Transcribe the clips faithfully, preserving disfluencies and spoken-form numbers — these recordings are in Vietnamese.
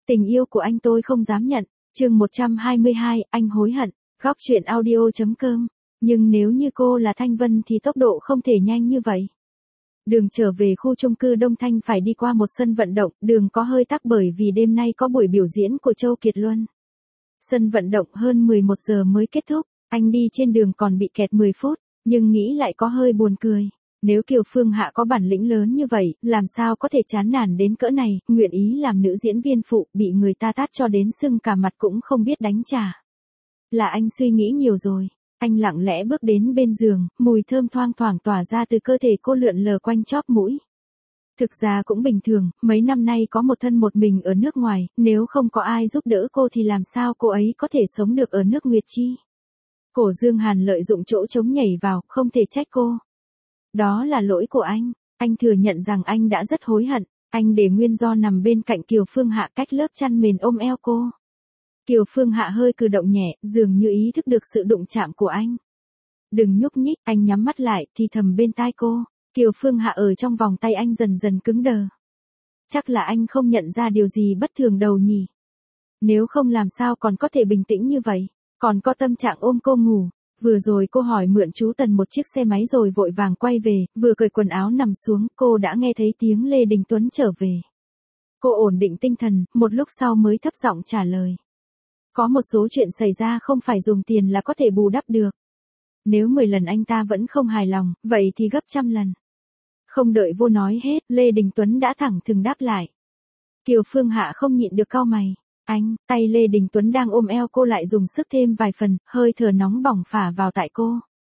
Tình yêu của anh tôi không dám nhận. Chương một trăm hai mươi hai, anh hối hận. Góc truyện audio chấm com. Nhưng nếu như cô là Thanh Vân thì tốc độ không thể nhanh như vậy. Đường trở về khu chung cư Đông Thanh phải đi qua một sân vận động, đường có hơi tắc bởi vì đêm nay có buổi biểu diễn của Châu Kiệt Luân. Sân vận động hơn mười một giờ mới kết thúc, anh đi trên đường còn bị kẹt mười phút, nhưng nghĩ lại có hơi buồn cười. Nếu Kiều Phương Hạ có bản lĩnh lớn như vậy, làm sao có thể chán nản đến cỡ này, nguyện ý làm nữ diễn viên phụ, bị người ta tát cho đến sưng cả mặt cũng không biết đánh trả. Là anh suy nghĩ nhiều rồi. Anh lặng lẽ bước đến bên giường, mùi thơm thoang thoảng tỏa ra từ cơ thể cô lượn lờ quanh chóp mũi. Thực ra cũng bình thường, mấy năm nay có một thân một mình ở nước ngoài, nếu không có ai giúp đỡ cô thì làm sao cô ấy có thể sống được ở nước Nguyệt Chi. Cổ Dương Hàn lợi dụng chỗ trống nhảy vào, không thể trách cô. Đó là lỗi của anh, anh thừa nhận rằng anh đã rất hối hận, anh để nguyên do nằm bên cạnh Kiều Phương Hạ cách lớp chăn mền ôm eo cô. Kiều Phương Hạ hơi cử động nhẹ, dường như ý thức được sự đụng chạm của anh. Đừng nhúc nhích, anh nhắm mắt lại, thì thầm bên tai cô. Kiều Phương Hạ ở trong vòng tay anh dần dần cứng đờ. Chắc là anh không nhận ra điều gì bất thường đâu nhỉ. Nếu không làm sao còn có thể bình tĩnh như vậy, còn có tâm trạng ôm cô ngủ. Vừa rồi cô hỏi mượn chú Tần một chiếc xe máy rồi vội vàng quay về, vừa cởi quần áo nằm xuống, cô đã nghe thấy tiếng Lê Đình Tuấn trở về. Cô ổn định tinh thần, một lúc sau mới thấp giọng trả lời. Có một số chuyện xảy ra không phải dùng tiền là có thể bù đắp được. Nếu mười lần anh ta vẫn không hài lòng, vậy thì gấp trăm lần. Không đợi vô nói hết, Lê Đình Tuấn đã thẳng thừng đáp lại. Kiều Phương Hạ không nhịn được cau mày. Anh, tay Lê Đình Tuấn đang ôm eo cô lại dùng sức thêm vài phần, hơi thở nóng bỏng phả vào tại cô.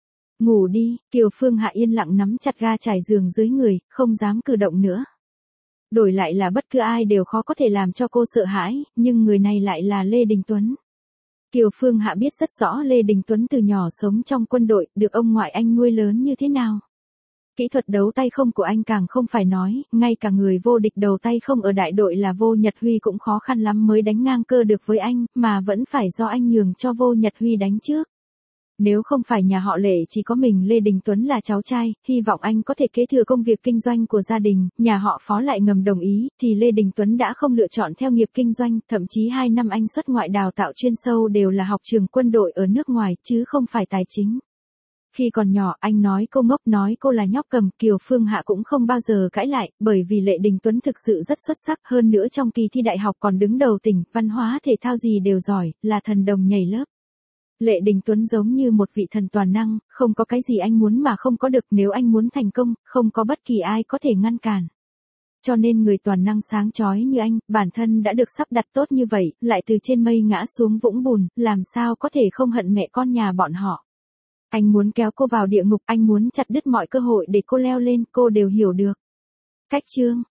Ngủ đi, Kiều Phương Hạ yên lặng nắm chặt ga trải giường dưới người, không dám cử động nữa. Đổi lại là bất cứ ai đều khó có thể làm cho cô sợ hãi, nhưng người này lại là Lê Đình Tuấn. Kiều Phương Hạ biết rất rõ Lê Đình Tuấn từ nhỏ sống trong quân đội, được ông ngoại anh nuôi lớn như thế nào. Kỹ thuật đấu tay không của anh càng không phải nói, ngay cả người vô địch đầu tay không ở đại đội là Vô Nhật Huy cũng khó khăn lắm mới đánh ngang cơ được với anh, mà vẫn phải do anh nhường cho Vô Nhật Huy đánh trước. Nếu không phải nhà họ Lệ chỉ có mình Lê Đình Tuấn là cháu trai, hy vọng anh có thể kế thừa công việc kinh doanh của gia đình, nhà họ Phó lại ngầm đồng ý, thì Lê Đình Tuấn đã không lựa chọn theo nghiệp kinh doanh, thậm chí hai năm anh xuất ngoại đào tạo chuyên sâu đều là học trường quân đội ở nước ngoài, chứ không phải tài chính. Khi còn nhỏ anh nói cô ngốc, nói cô là nhóc cầm, Kiều Phương Hạ cũng không bao giờ cãi lại, bởi vì Lê Đình Tuấn thực sự rất xuất sắc, hơn nữa trong kỳ thi đại học còn đứng đầu tỉnh, văn hóa thể thao gì đều giỏi, là thần đồng nhảy lớp. Lê Đình Tuấn giống như một vị thần toàn năng, không có cái gì anh muốn mà không có được, nếu anh muốn thành công, không có bất kỳ ai có thể ngăn cản. Cho nên người toàn năng sáng chói như anh, bản thân đã được sắp đặt tốt như vậy, lại từ trên mây ngã xuống vũng bùn, làm sao có thể không hận mẹ con nhà bọn họ. Anh muốn kéo cô vào địa ngục, anh muốn chặt đứt mọi cơ hội để cô leo lên, cô đều hiểu được. Cách chương